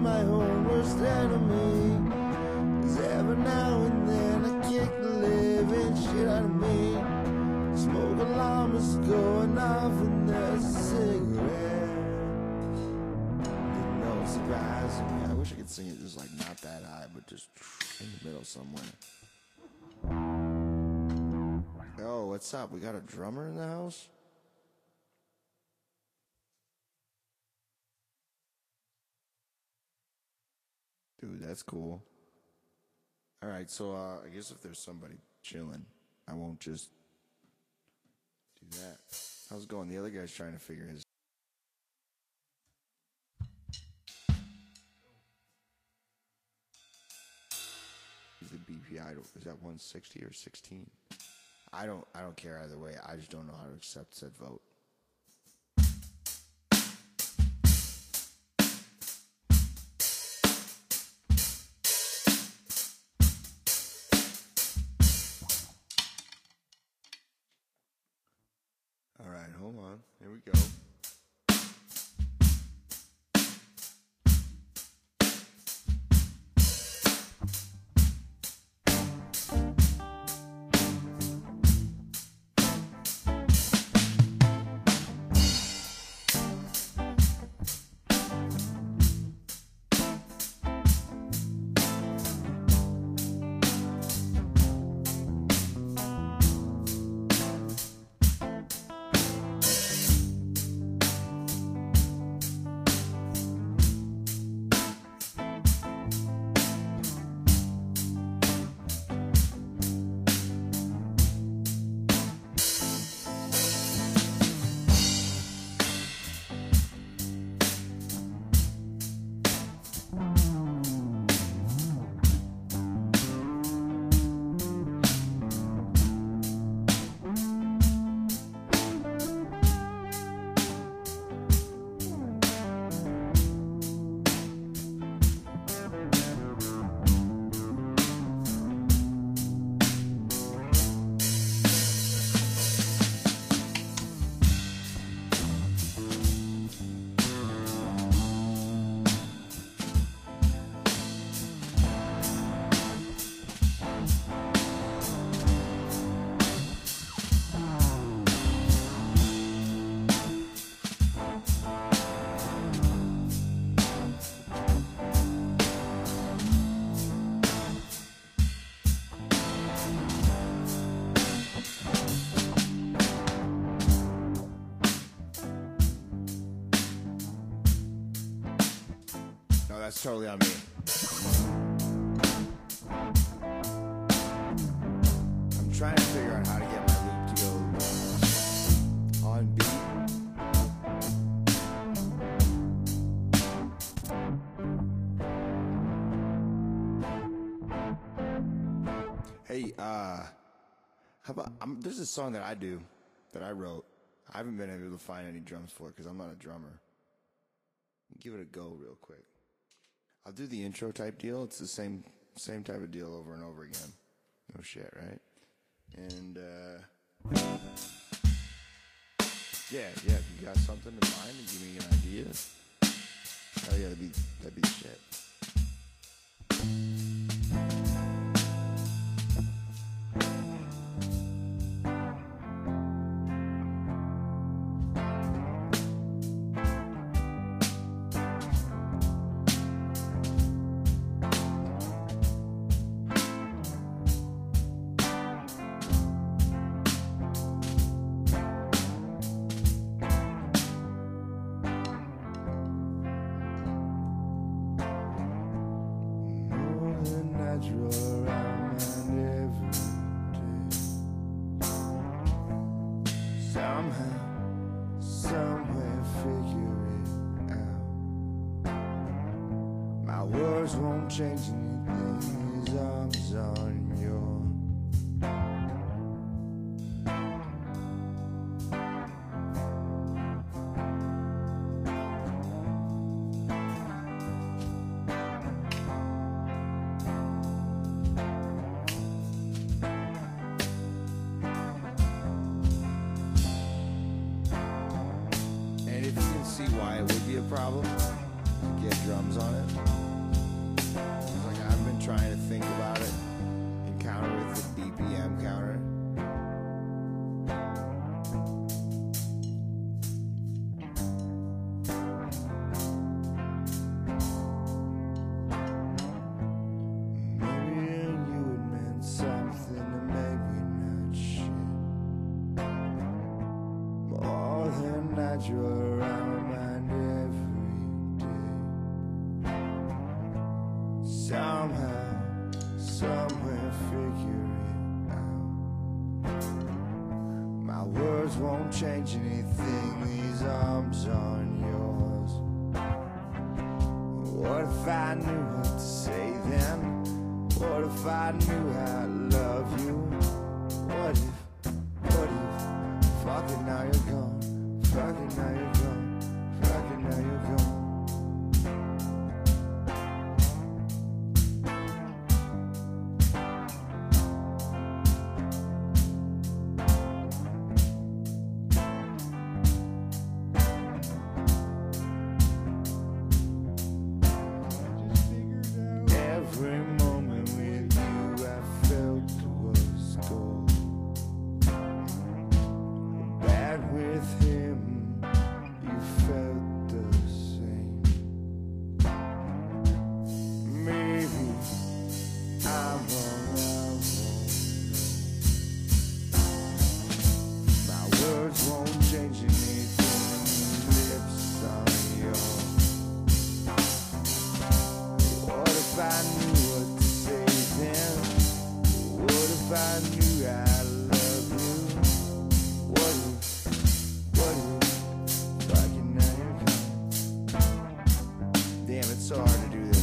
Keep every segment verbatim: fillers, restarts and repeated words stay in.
my own worst enemy. 'Cause every now and then I kick the living shit out of me. Smoke alarm is going off and there's a cigarette. No surprise. I, mean, I wish I could sing it just like not that high, but just in the middle somewhere. Oh, what's up? We got a drummer in the house? Dude, that's cool. All right, so uh, I guess if there's somebody chilling, I won't just do that. How's it going? The other guy's trying to figure his. Is the B P I? Is that one sixty or sixteen? I don't. I don't care either way. I just don't know how to accept said vote. All right, hold on. Here we go. That's totally on me. I'm trying to figure out how to get my loop to go on beat. Hey, uh, how about, I'm, there's a song that I do, that I wrote. I haven't been able to find any drums for it because I'm not a drummer. Give it a go real quick. I'll do the intro type deal. It's the same same type of deal over and over again. No shit, right? And uh yeah, yeah, if you got something in mind and give me an idea. Oh yeah, that'd be that'd be shit. Somehow, somewhere, figure it out. My words won't change anything. His arms on yours. See why it would be a problem? get drums on it. It's like I've been trying to think about it and counter with the B P M counter. You around my mind every day. Somehow, somewhere, figure it out. My words won't change anything. These arms on yours. What if I knew what to say then? What if I knew I love you? What if, what if, fuck it, now you're gone. Fuck it, now you're gone. Fuck it, now you're gone. Every moment with you I felt was gold. Bad with him, you felt the same. Maybe I'm wrong, I'm wrong. My words won't change anything. Lips on yours. What if I knew what to say then? What if I knew I love you? What if, what if, fucking now you're gone. Damn, it's so hard to do this.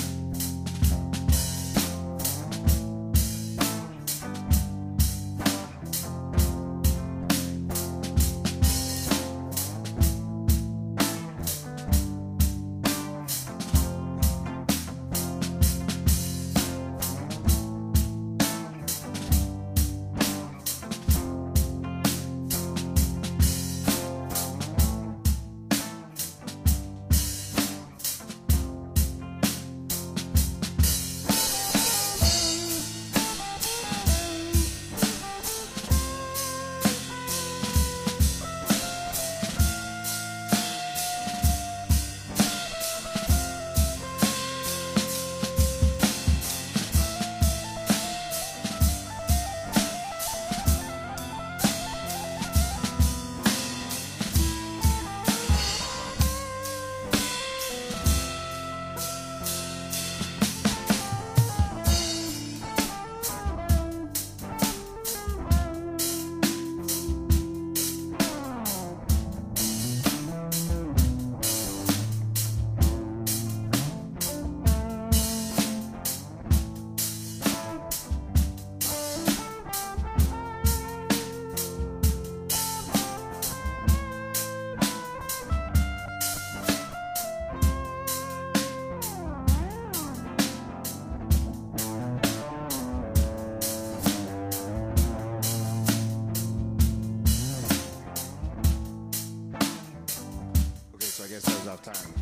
So I guess that was off time.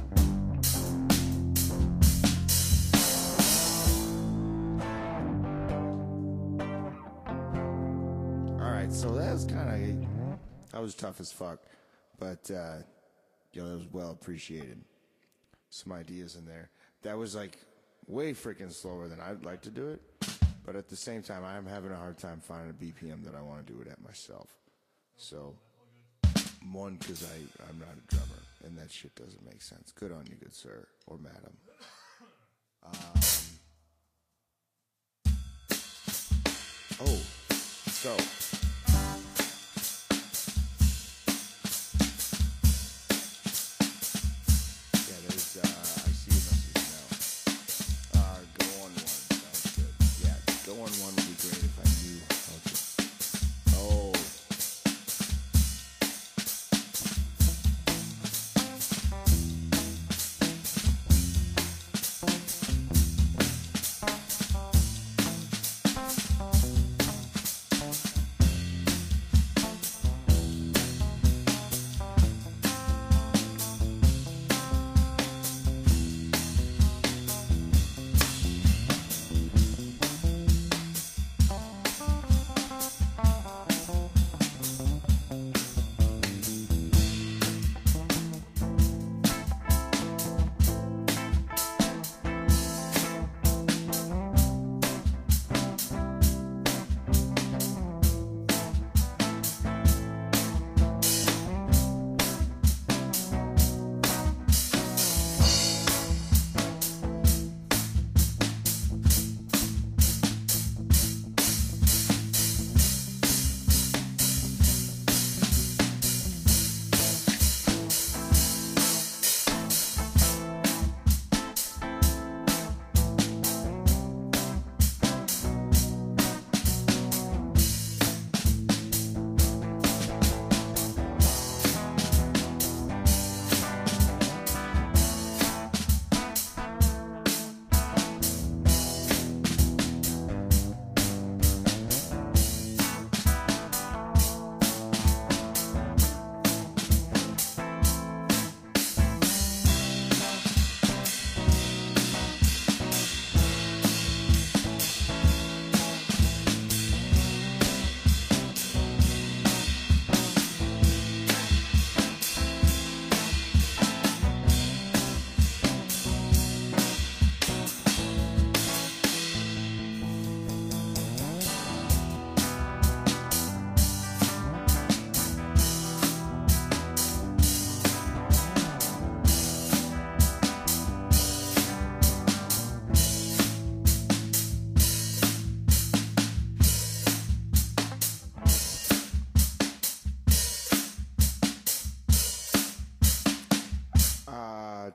All right, so that was kind of, that was tough as fuck, but uh, yo, that was well appreciated. Some ideas in there. That was like way freaking slower than I'd like to do it, but at the same time, I'm having a hard time finding a B P M that I want to do it at myself. So, one, because I'm not a drummer. And that shit doesn't make sense. Good on you, good sir, or madam. Um, oh, so. Yeah, there's, uh, I see your message now. Uh, go on one, sounds good. Yeah, go on one would be great if I knew how to. Oh.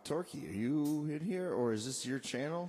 Torquay, are you in here, or is this your channel?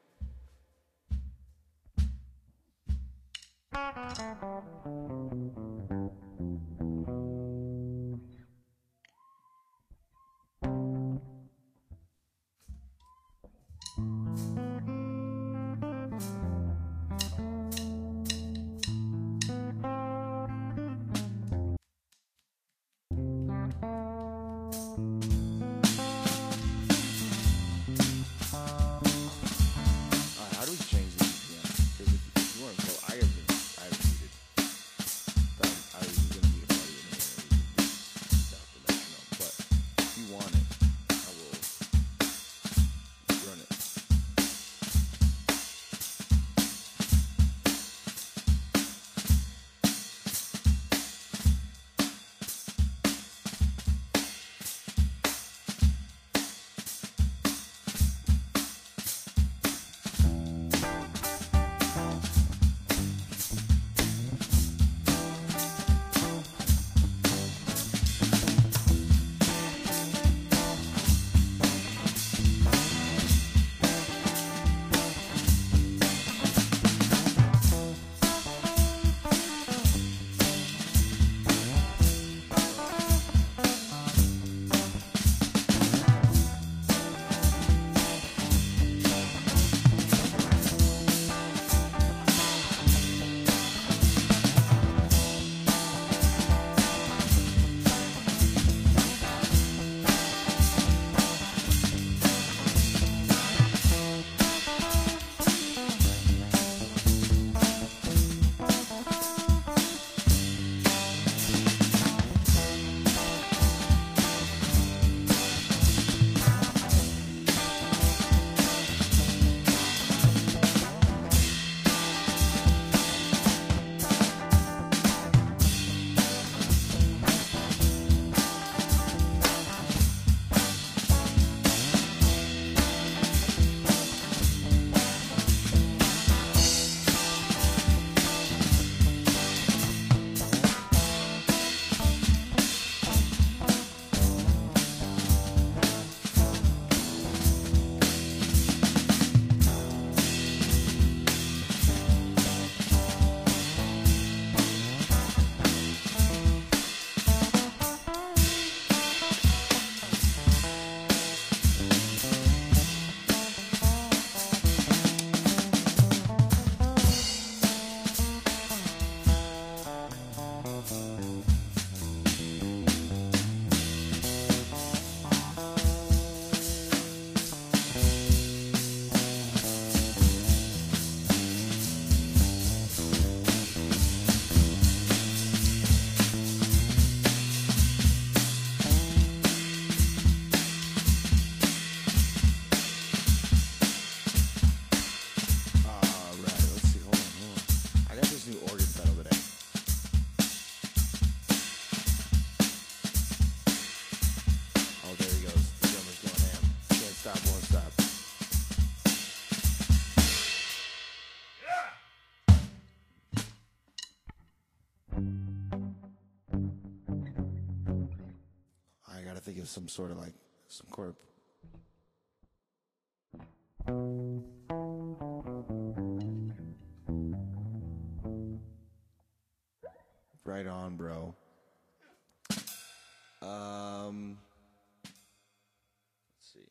Think of some sort of like some chord. Right on, bro. Um, let's see.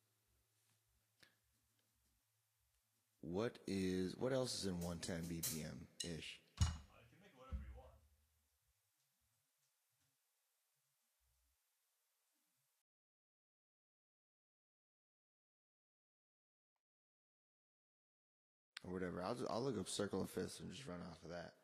What is what else is in one ten B P M ish? Or whatever. I'll just, I'll look up Circle of Fifths and just run off of that.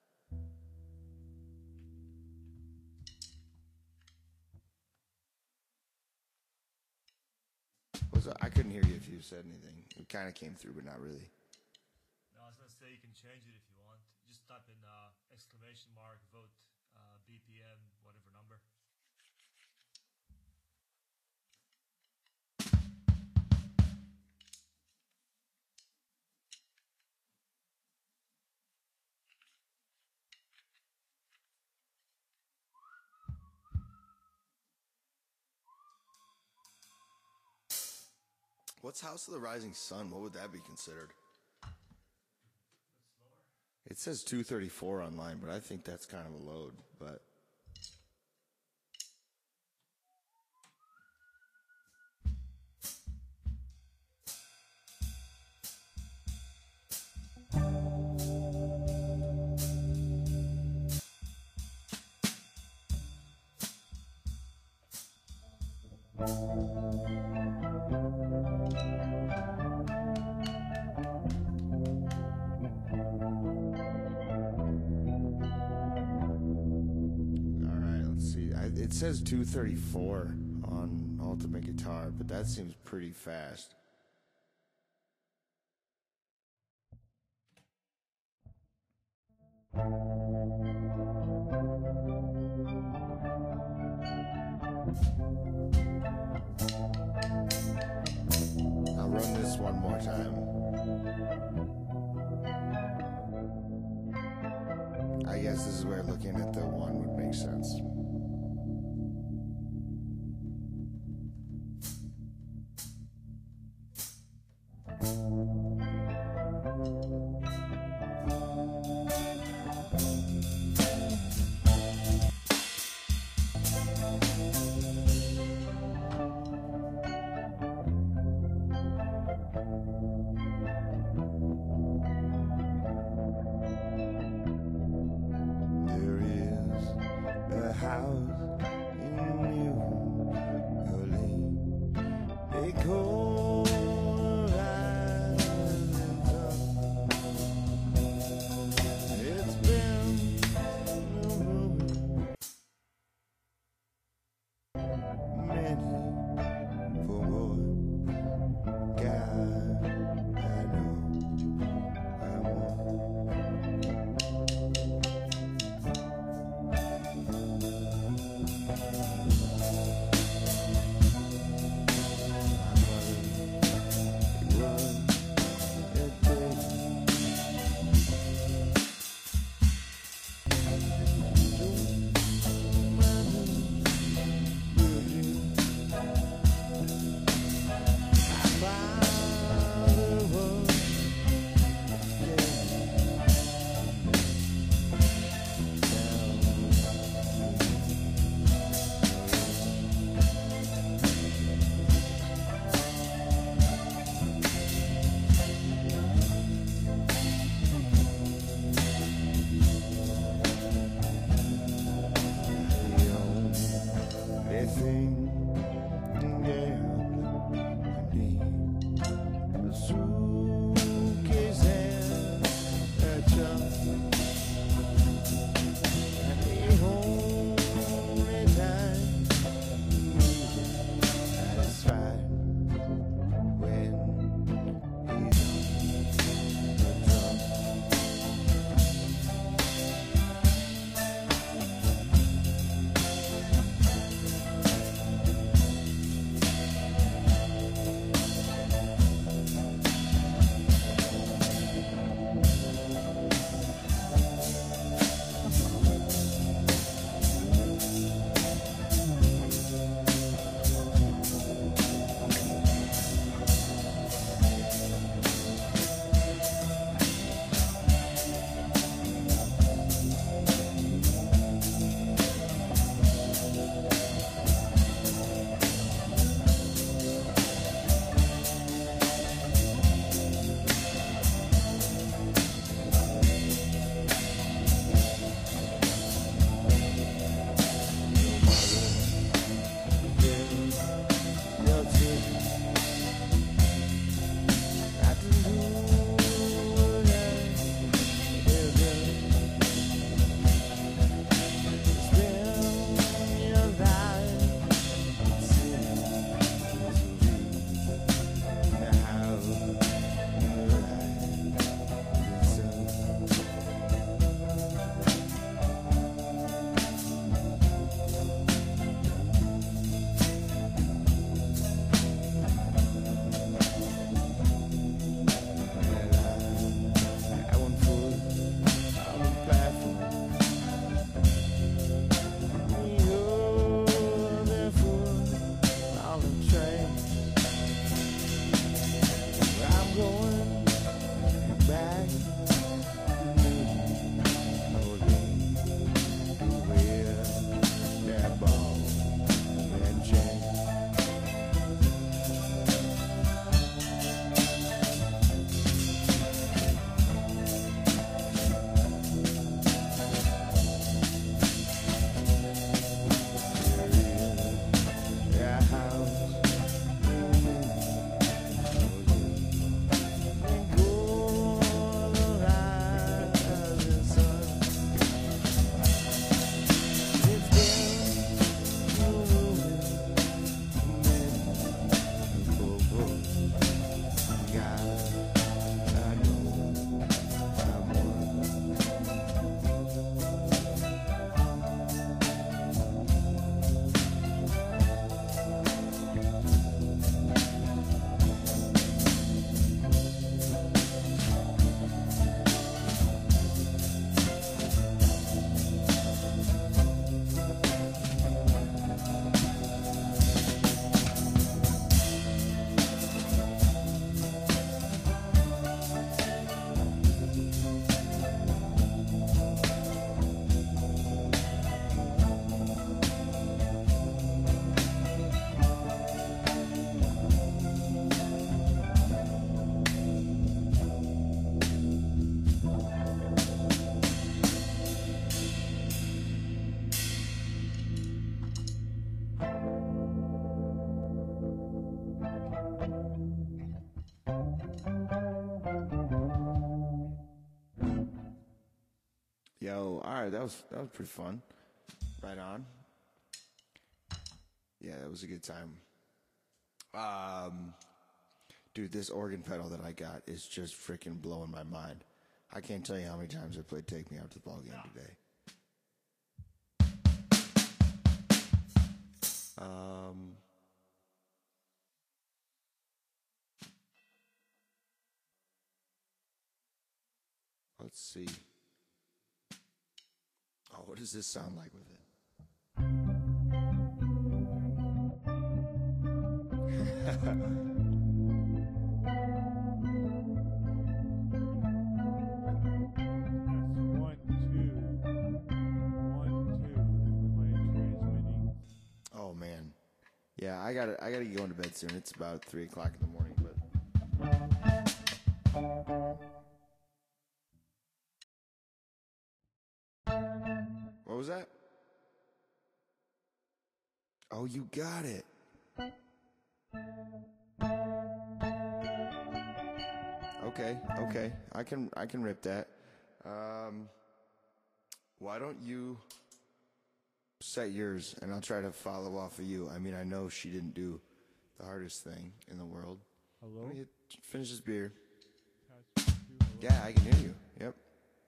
What's up? I couldn't hear you if you said anything. It kind of came through, but not really. No, I was gonna say you can change it if you want. Just type in uh, exclamation mark vote uh, B P M whatever number. What's House of the Rising Sun? What would that be considered? It says two thirty-four online, but I think that's kind of a load. But it says two thirty-four on Ultimate Guitar, but that seems pretty fast. I'll run this one more time. I guess this is where looking at the one would make sense. going back to where that ball and chain. That house. Yo, all right, that was that was pretty fun. Right on. Yeah, that was a good time. Um, dude, this organ pedal that I got is just freaking blowing my mind. I can't tell you how many times I played "Take Me Out to the Ball Game" today. Um. Let's see. Oh, what does this sound like with it? One, two. One, two. Am I transmitting? Oh man, yeah, I gotta, I gotta get going to bed soon. It's about three o'clock in the morning, but. What was that? Oh, you got it. Okay, okay, I can, I can rip that. Um, why don't you set yours, and I'll try to follow off of you. I mean, I know she didn't do the hardest thing in the world. Hello? Let me hit, finish this beer. Test, two, hello? Yeah, I can hear you. Yep.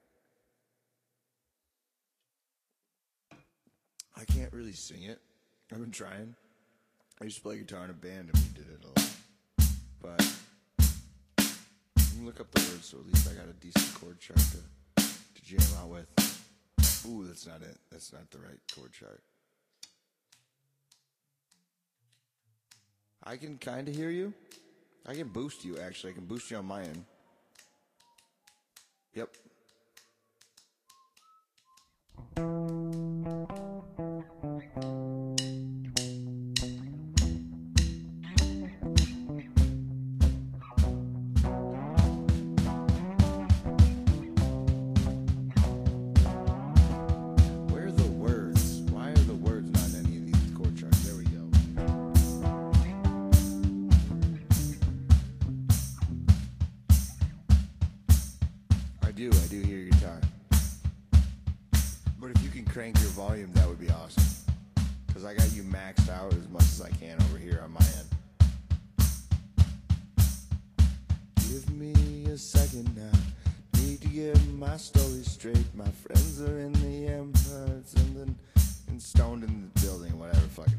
I can't really sing it. I've been trying. I used to play guitar in a band and we did it a lot. But you can look up the words, so at least I got a decent chord chart to, to jam out with. Ooh, that's not it. That's not the right chord chart. I can kind of hear you. I can boost you, actually. I can boost you on my end. Yep. I do, I do hear your guitar. But if you can crank your volume, that would be awesome. Because I got you maxed out as much as I can over here on my end. Give me a second now. Need to get my story straight. My friends are in the Empire and, and stoned in the building, whatever fucking